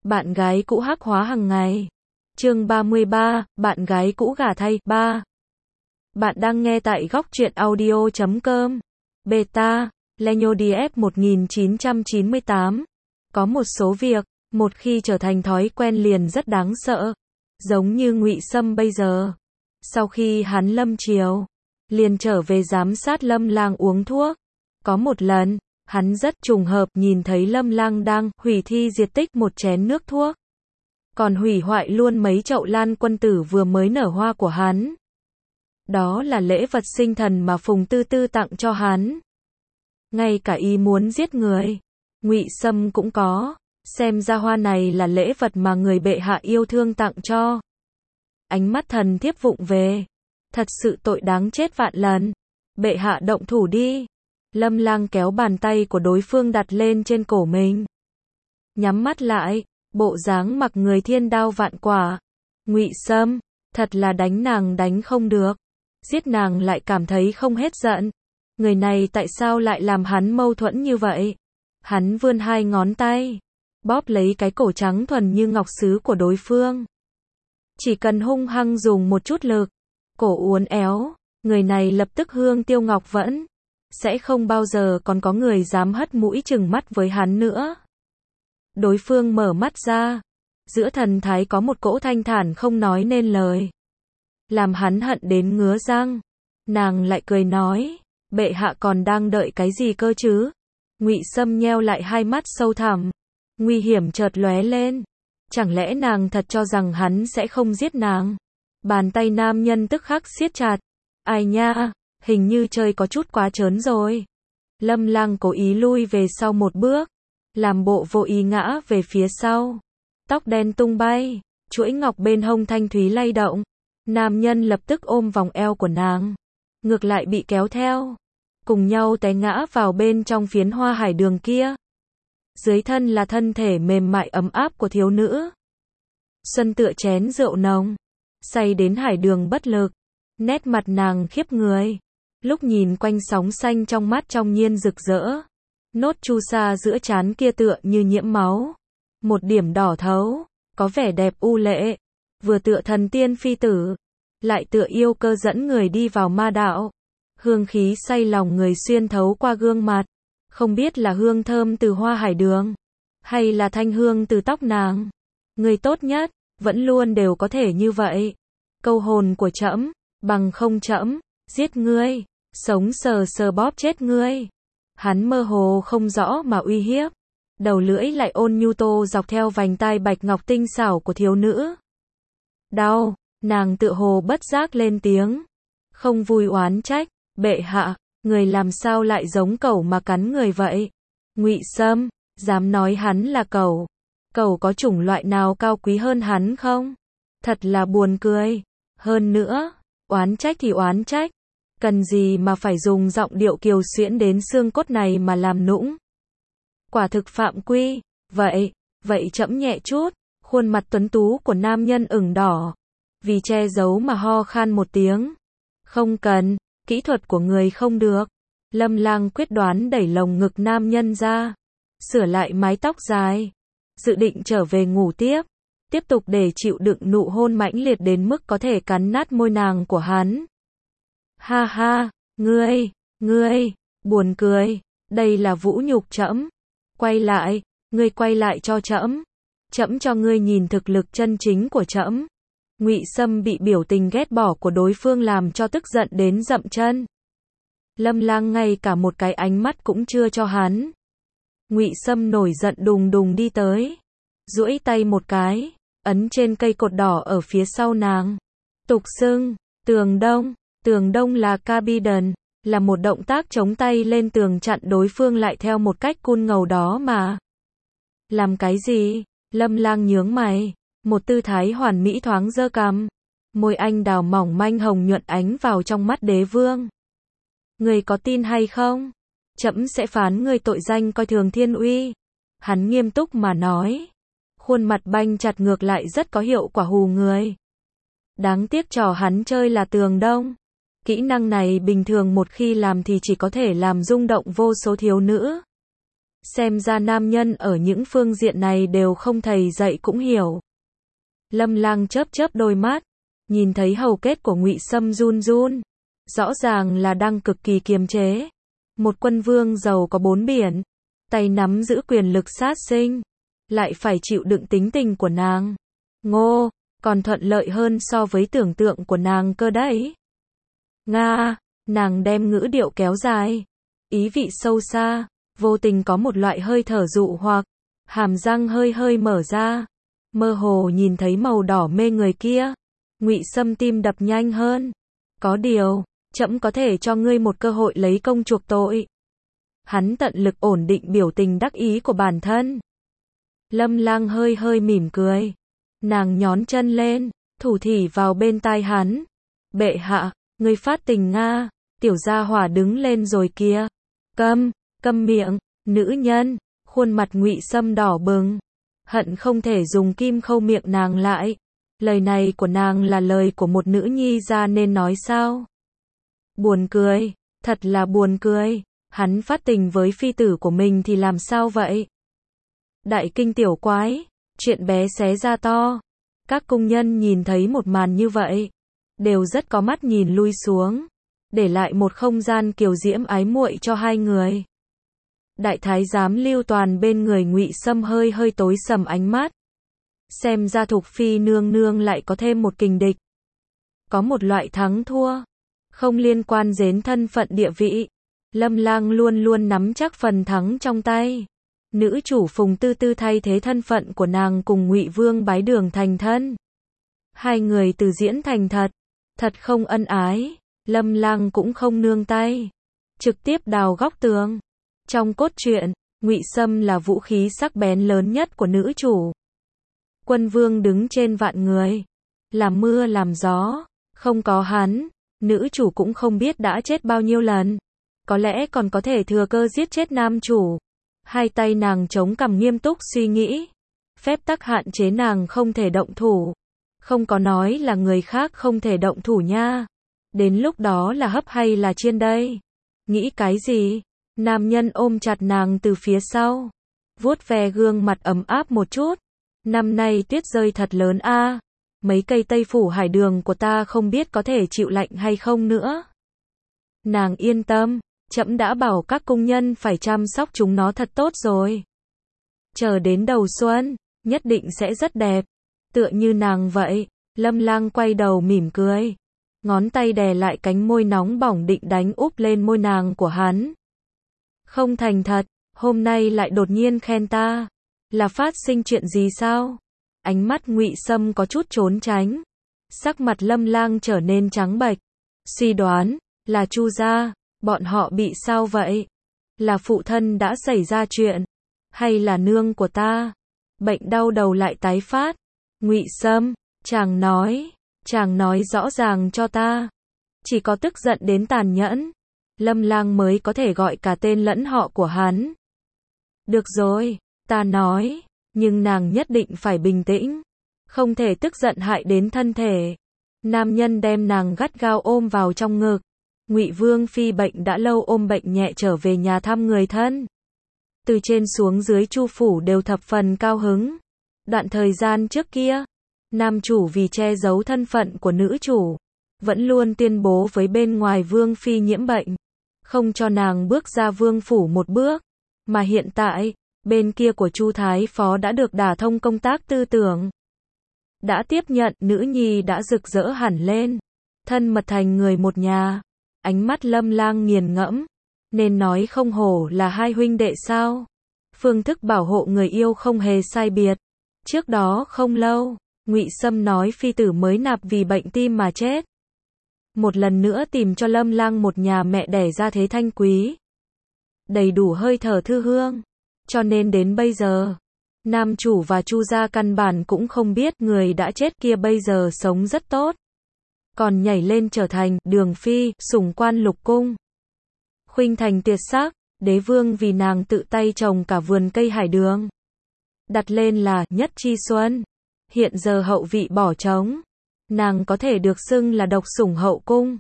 Bạn gái cũ hắc hóa hàng ngày. Chương 33, bạn gái cũ gả thay 3. Bạn đang nghe tại góc truyện audio.com. Beta, Lenyodief 1998. Có một số việc, một khi trở thành thói quen liền rất đáng sợ. Giống như Ngụy Sâm bây giờ. Sau khi hắn lâm triều, liền trở về giám sát Lâm Lang uống thuốc. Có một lần, hắn rất trùng hợp nhìn thấy Lâm Lang đang hủy thi diệt tích một chén nước thuốc. Còn hủy hoại luôn mấy chậu lan quân tử vừa mới nở hoa của hắn. Đó là lễ vật sinh thần mà Phùng Tư Tư tặng cho hắn. Ngay cả ý muốn giết người, Ngụy Sâm cũng có. Xem ra hoa này là lễ vật mà người bệ hạ yêu thương tặng cho. Ánh mắt thần thiếp vụng về. Thật sự tội đáng chết vạn lần. Bệ hạ động thủ đi. Lâm Lang kéo bàn tay của đối phương đặt lên trên cổ mình. Nhắm mắt lại, bộ dáng mặc người thiên đao vạn quả. Ngụy Sâm, thật là đánh nàng đánh không được. Giết nàng lại cảm thấy không hết giận. Người này tại sao lại làm hắn mâu thuẫn như vậy? Hắn vươn hai ngón tay, bóp lấy cái cổ trắng thuần như ngọc sứ của đối phương. Chỉ cần hung hăng dùng một chút lực, cổ uốn éo, người này lập tức hương tiêu ngọc vẫn. Sẽ không bao giờ còn có người dám hất mũi chừng mắt với hắn nữa. Đối phương mở mắt ra, giữa thần thái có một cỗ thanh thản không nói nên lời. Làm hắn hận đến ngứa răng. Nàng lại cười nói, bệ hạ còn đang đợi cái gì cơ chứ? Ngụy Sâm nheo lại hai mắt sâu thẳm. Nguy hiểm chợt lóe lên. Chẳng lẽ nàng thật cho rằng hắn sẽ không giết nàng? Bàn tay nam nhân tức khắc siết chặt. Ai nha, hình như chơi có chút quá trớn rồi. Lâm Lang cố ý lui về sau một bước, làm bộ vô ý ngã về phía sau. Tóc đen tung bay, chuỗi ngọc bên hông thanh thúy lay động. Nam nhân lập tức ôm vòng eo của nàng, ngược lại bị kéo theo, cùng nhau té ngã vào bên trong phiến hoa hải đường kia. Dưới thân là thân thể mềm mại ấm áp của thiếu nữ. Xuân tựa chén rượu nồng, say đến hải đường bất lực. Nét mặt nàng khiếp người. Lúc nhìn quanh sóng xanh trong mắt trong nhiên rực rỡ. Nốt chu sa giữa trán kia tựa như nhiễm máu. Một điểm đỏ thấu, có vẻ đẹp u lệ. Vừa tựa thần tiên phi tử, lại tựa yêu cơ dẫn người đi vào ma đạo. Hương khí say lòng người xuyên thấu qua gương mặt. Không biết là hương thơm từ hoa hải đường, hay là thanh hương từ tóc nàng. Người tốt nhất, vẫn luôn đều có thể như vậy. Câu hồn của trẫm, bằng không trẫm giết ngươi, sống sờ sờ bóp chết ngươi. Hắn mơ hồ không rõ mà uy hiếp. Đầu lưỡi lại ôn nhu tô dọc theo vành tai bạch ngọc tinh xảo của thiếu nữ. Đau, nàng tựa hồ bất giác lên tiếng. Không vui oán trách, bệ hạ, người làm sao lại giống cẩu mà cắn người vậy? Ngụy Sâm, dám nói hắn là cẩu. Cẩu có chủng loại nào cao quý hơn hắn không? Thật là buồn cười. Hơn nữa, oán trách thì oán trách. Cần gì mà phải dùng giọng điệu kiều xuyễn đến xương cốt này mà làm nũng? Quả thực phạm quy. Vậy trẫm nhẹ chút. Khuôn mặt tuấn tú của nam nhân ửng đỏ. Vì che giấu mà ho khan một tiếng. Không cần, kỹ thuật của người không được. Lâm Lang quyết đoán đẩy lồng ngực nam nhân ra. Sửa lại mái tóc dài. Dự định trở về ngủ tiếp. Tiếp tục để chịu đựng nụ hôn mãnh liệt đến mức có thể cắn nát môi nàng của hắn. Ha ha, ngươi, buồn cười. Đây là vũ nhục trẫm. Quay lại, ngươi quay lại cho trẫm. Trẫm cho ngươi nhìn thực lực chân chính của trẫm. Ngụy Sâm bị biểu tình ghét bỏ của đối phương làm cho tức giận đến dậm chân. Lâm Lang ngay cả một cái ánh mắt cũng chưa cho hắn. Ngụy Sâm nổi giận đùng đùng đi tới, duỗi tay một cái, ấn trên cây cột đỏ ở phía sau nàng. Tục xưng, tường đông là Cabidon, là một động tác chống tay lên tường chặn đối phương lại theo một cách cun ngầu đó mà. Làm cái gì? Lâm Lang nhướng mày, một tư thái hoàn mỹ thoáng giơ cằm, môi anh đào mỏng manh hồng nhuận ánh vào trong mắt đế vương. Người có tin hay không? Trẫm sẽ phán người tội danh coi thường thiên uy. Hắn nghiêm túc mà nói. Khuôn mặt banh chặt ngược lại rất có hiệu quả hù người. Đáng tiếc trò hắn chơi là tường đông. Kỹ năng này bình thường một khi làm thì chỉ có thể làm rung động vô số thiếu nữ. Xem ra nam nhân ở những phương diện này đều không thầy dạy cũng hiểu. Lâm Lang chớp chớp đôi mắt, nhìn thấy hầu kết của Ngụy Sâm run run, rõ ràng là đang cực kỳ kiềm chế. Một quân vương giàu có bốn biển, tay nắm giữ quyền lực sát sinh, lại phải chịu đựng tính tình của nàng. Ngô, còn thuận lợi hơn so với tưởng tượng của nàng cơ đấy. Nga, nàng đem ngữ điệu kéo dài, ý vị sâu xa, vô tình có một loại hơi thở dụ hoặc, hàm răng hơi hơi mở ra, mơ hồ nhìn thấy màu đỏ mê người kia. Ngụy Sâm tim đập nhanh hơn. Có điều, trẫm có thể cho ngươi một cơ hội lấy công chuộc tội. Hắn tận lực ổn định biểu tình đắc ý của bản thân. Lâm Lang hơi hơi mỉm cười. Nàng nhón chân lên, thủ thỉ vào bên tai hắn. Bệ hạ, ngươi phát tình Nga, tiểu gia hỏa đứng lên rồi kìa. Câm miệng, nữ nhân, khuôn mặt Ngụy Sâm đỏ bừng. Hận không thể dùng kim khâu miệng nàng lại. Lời này của nàng là lời của một nữ nhi ra nên nói sao? Buồn cười, thật là buồn cười. Hắn phát tình với phi tử của mình thì làm sao vậy? Đại kinh tiểu quái, chuyện bé xé ra to. Các cung nhân nhìn thấy một màn như vậy, đều rất có mắt nhìn lui xuống, để lại một không gian kiều diễm ái muội cho hai người. Đại thái giám Lưu Toàn bên người Ngụy Sâm hơi hơi tối sầm ánh mắt. Xem ra Thục Phi nương nương lại có thêm một kình địch. Có một loại thắng thua, không liên quan đến thân phận địa vị. Lâm Lang luôn luôn nắm chắc phần thắng trong tay. Nữ chủ Phùng Tư Tư thay thế thân phận của nàng cùng Ngụy Vương bái đường thành thân. Hai người từ diễn thành thật không ân ái. Lâm Lang cũng không nương tay, trực tiếp đào góc tường. Trong cốt truyện, Ngụy Sâm là vũ khí sắc bén lớn nhất của nữ chủ. Quân vương đứng trên vạn người, làm mưa làm gió, không có hắn, nữ chủ cũng không biết đã chết bao nhiêu lần. Có lẽ còn có thể thừa cơ giết chết nam chủ. Hai tay nàng chống cằm nghiêm túc suy nghĩ. Phép tắc hạn chế nàng không thể động thủ. Không có nói là người khác không thể động thủ nha. Đến lúc đó là hấp hay là chiên đây? Nghĩ cái gì? Nam nhân ôm chặt nàng từ phía sau, vuốt ve gương mặt ấm áp một chút. Năm nay tuyết rơi thật lớn a, mấy cây Tây Phủ Hải Đường của ta không biết có thể chịu lạnh hay không nữa. Nàng yên tâm, trẫm đã bảo các cung nhân phải chăm sóc chúng nó thật tốt rồi. Chờ đến đầu xuân, nhất định sẽ rất đẹp. Tựa như nàng vậy. Lâm Lang quay đầu mỉm cười, ngón tay đè lại cánh môi nóng bỏng định đánh úp lên môi nàng của hắn. Không thành thật, hôm nay lại đột nhiên khen ta. Là phát sinh chuyện gì sao? Ánh mắt Ngụy Sâm có chút trốn tránh. Sắc mặt Lâm Lang trở nên trắng bệch. Suy đoán, là Chu gia, bọn họ bị sao vậy? Là phụ thân đã xảy ra chuyện? Hay là nương của ta? Bệnh đau đầu lại tái phát? Ngụy Sâm, chàng nói rõ ràng cho ta. Chỉ có tức giận đến tàn nhẫn, Lâm Lang mới có thể gọi cả tên lẫn họ của hắn. Được rồi, ta nói, nhưng nàng nhất định phải bình tĩnh, không thể tức giận hại đến thân thể. Nam nhân đem nàng gắt gao ôm vào trong ngực. Ngụy Vương phi bệnh đã lâu ôm bệnh nhẹ trở về nhà thăm người thân. Từ trên xuống dưới Chu phủ đều thập phần cao hứng. Đoạn thời gian trước kia, nam chủ vì che giấu thân phận của nữ chủ, vẫn luôn tuyên bố với bên ngoài Vương phi nhiễm bệnh, không cho nàng bước ra vương phủ một bước. Mà hiện tại, bên kia của Chu Thái Phó đã được đả thông công tác tư tưởng. Đã tiếp nhận, nữ nhi đã rực rỡ hẳn lên. Thân mật thành người một nhà. Ánh mắt Lâm Lang nghiền ngẫm. Nên nói không hổ là hai huynh đệ sao? Phương thức bảo hộ người yêu không hề sai biệt. Trước đó không lâu, Ngụy Sâm nói phi tử mới nạp vì bệnh tim mà chết. Một lần nữa tìm cho Lâm Lang một nhà mẹ đẻ ra thế thanh quý, đầy đủ hơi thở thư hương. Cho nên đến bây giờ, nam chủ và Chu gia căn bản cũng không biết người đã chết kia bây giờ sống rất tốt, còn nhảy lên trở thành Đường phi, sủng quan lục cung. Khuynh thành tuyệt sắc, đế vương vì nàng tự tay trồng cả vườn cây hải đường, đặt lên là Nhất Chi Xuân. Hiện giờ hậu vị bỏ trống, nàng có thể được xưng là độc sủng hậu cung.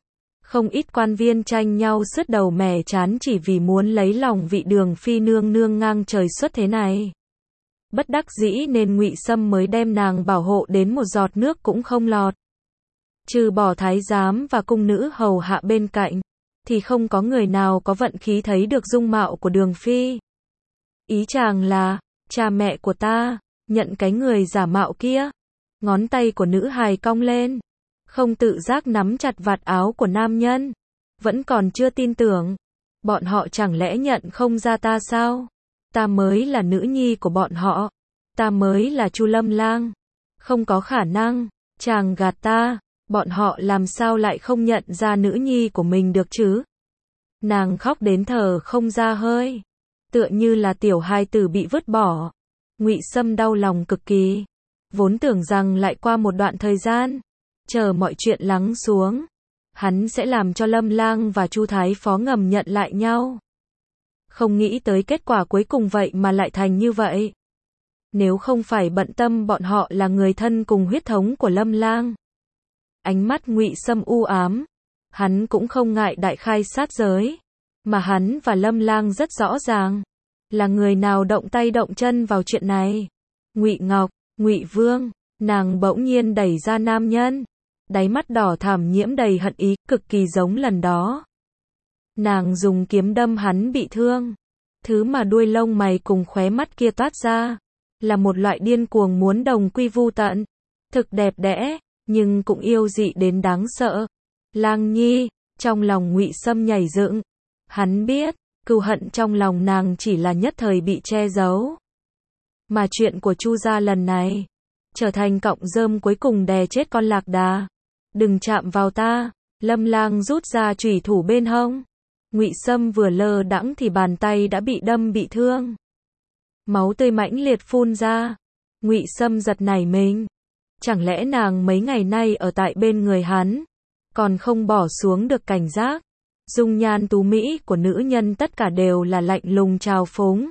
Không ít quan viên tranh nhau sứt đầu mẻ trán chỉ vì muốn lấy lòng vị Đường phi nương nương ngang trời xuất thế này. Bất đắc dĩ nên Ngụy Sâm mới đem nàng bảo hộ đến một giọt nước cũng không lọt. Trừ bỏ thái giám và cung nữ hầu hạ bên cạnh, thì không có người nào có vận khí thấy được dung mạo của Đường phi. Ý chàng là, cha mẹ của ta, nhận cái người giả mạo kia. Ngón tay của nữ hài cong lên, không tự giác nắm chặt vạt áo của nam nhân. Vẫn còn chưa tin tưởng. Bọn họ chẳng lẽ nhận không ra ta sao? Ta mới là nữ nhi của bọn họ. Ta mới là Chu Lâm Lang. Không có khả năng, chàng gạt ta. Bọn họ làm sao lại không nhận ra nữ nhi của mình được chứ? Nàng khóc đến thở không ra hơi, tựa như là tiểu hài tử bị vứt bỏ. Ngụy Sâm đau lòng cực kỳ, vốn tưởng rằng lại qua một đoạn thời gian, chờ mọi chuyện lắng xuống, hắn sẽ làm cho Lâm Lang và Chu Thái Phó ngầm nhận lại nhau. Không nghĩ tới kết quả cuối cùng vậy mà lại thành như vậy. Nếu không phải bận tâm bọn họ là người thân cùng huyết thống của Lâm Lang. Ánh mắt Ngụy Sâm u ám, hắn cũng không ngại đại khai sát giới, mà hắn và Lâm Lang rất rõ ràng, là người nào động tay động chân vào chuyện này. Ngụy Ngọc, Ngụy Vương, nàng bỗng nhiên đẩy ra nam nhân, đáy mắt đỏ thẳm nhiễm đầy hận ý, cực kỳ giống lần đó. Nàng dùng kiếm đâm hắn bị thương, thứ mà đuôi lông mày cùng khóe mắt kia toát ra, là một loại điên cuồng muốn đồng quy vu tận, thực đẹp đẽ, nhưng cũng yêu dị đến đáng sợ. Lang Nhi, trong lòng Ngụy Sâm nhảy dựng, hắn biết, cừu hận trong lòng nàng chỉ là nhất thời bị che giấu. Mà chuyện của Chu gia lần này, trở thành cọng rơm cuối cùng đè chết con lạc đà. Đừng chạm vào ta, Lâm Lang rút ra chủy thủ bên hông. Ngụy Sâm vừa lơ đãng thì bàn tay đã bị đâm bị thương. Máu tươi mãnh liệt phun ra. Ngụy Sâm giật nảy mình. Chẳng lẽ nàng mấy ngày nay ở tại bên người hắn, còn không bỏ xuống được cảnh giác? Dung nhan tú mỹ của nữ nhân tất cả đều là lạnh lùng trào phúng.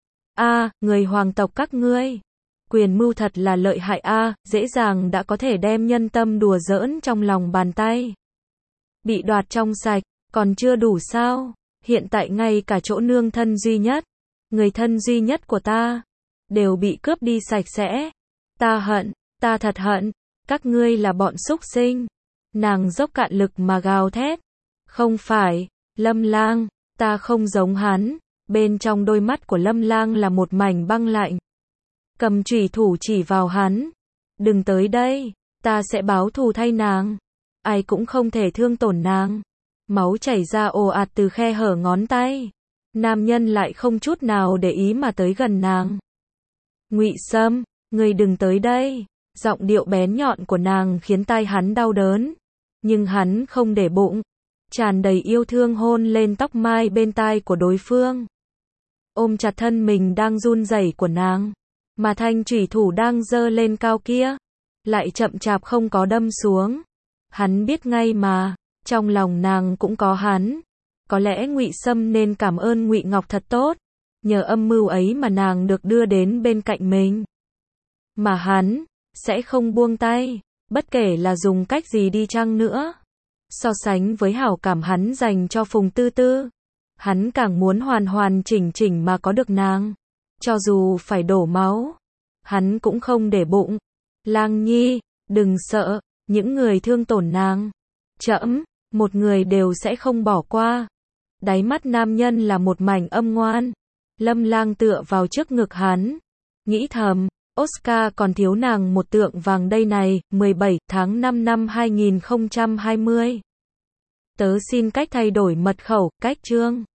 Người hoàng tộc các ngươi, quyền mưu thật là lợi hại dễ dàng đã có thể đem nhân tâm đùa giỡn trong lòng bàn tay. Bị đoạt trong sạch, còn chưa đủ sao? Hiện tại ngay cả chỗ nương thân duy nhất, người thân duy nhất của ta, đều bị cướp đi sạch sẽ. Ta hận, ta thật hận, các ngươi là bọn súc sinh. Nàng dốc cạn lực mà gào thét. Không phải, Lâm Lang, ta không giống hắn. Bên trong đôi mắt của Lâm Lang là một mảnh băng lạnh. Cầm chủy thủ chỉ vào hắn. Đừng tới đây, ta sẽ báo thù thay nàng. Ai cũng không thể thương tổn nàng. Máu chảy ra ồ ạt từ khe hở ngón tay. Nam nhân lại không chút nào để ý mà tới gần nàng. Ngụy Sâm, ngươi đừng tới đây. Giọng điệu bén nhọn của nàng khiến tai hắn đau đớn. Nhưng hắn không để bụng. Tràn đầy yêu thương hôn lên tóc mai bên tai của đối phương. Ôm chặt thân mình đang run rẩy của nàng. Mà thanh chủy thủ đang giơ lên cao kia, lại chậm chạp không có đâm xuống. Hắn biết ngay mà, trong lòng nàng cũng có hắn. Có lẽ Ngụy Sâm nên cảm ơn Ngụy Ngọc thật tốt. Nhờ âm mưu ấy mà nàng được đưa đến bên cạnh mình. Mà hắn sẽ không buông tay, bất kể là dùng cách gì đi chăng nữa. So sánh với hảo cảm hắn dành cho Phùng Tư Tư, hắn càng muốn hoàn hoàn chỉnh chỉnh mà có được nàng. Cho dù phải đổ máu, hắn cũng không để bụng. Lang Nhi, đừng sợ, những người thương tổn nàng, trẫm, một người đều sẽ không bỏ qua. Đáy mắt nam nhân là một mảnh âm ngoan. Lâm Lang tựa vào trước ngực hắn, nghĩ thầm, Oscar còn thiếu nàng một tượng vàng đây này. 17 tháng 5 năm 2020. Tớ xin cách thay đổi mật khẩu, cách chương.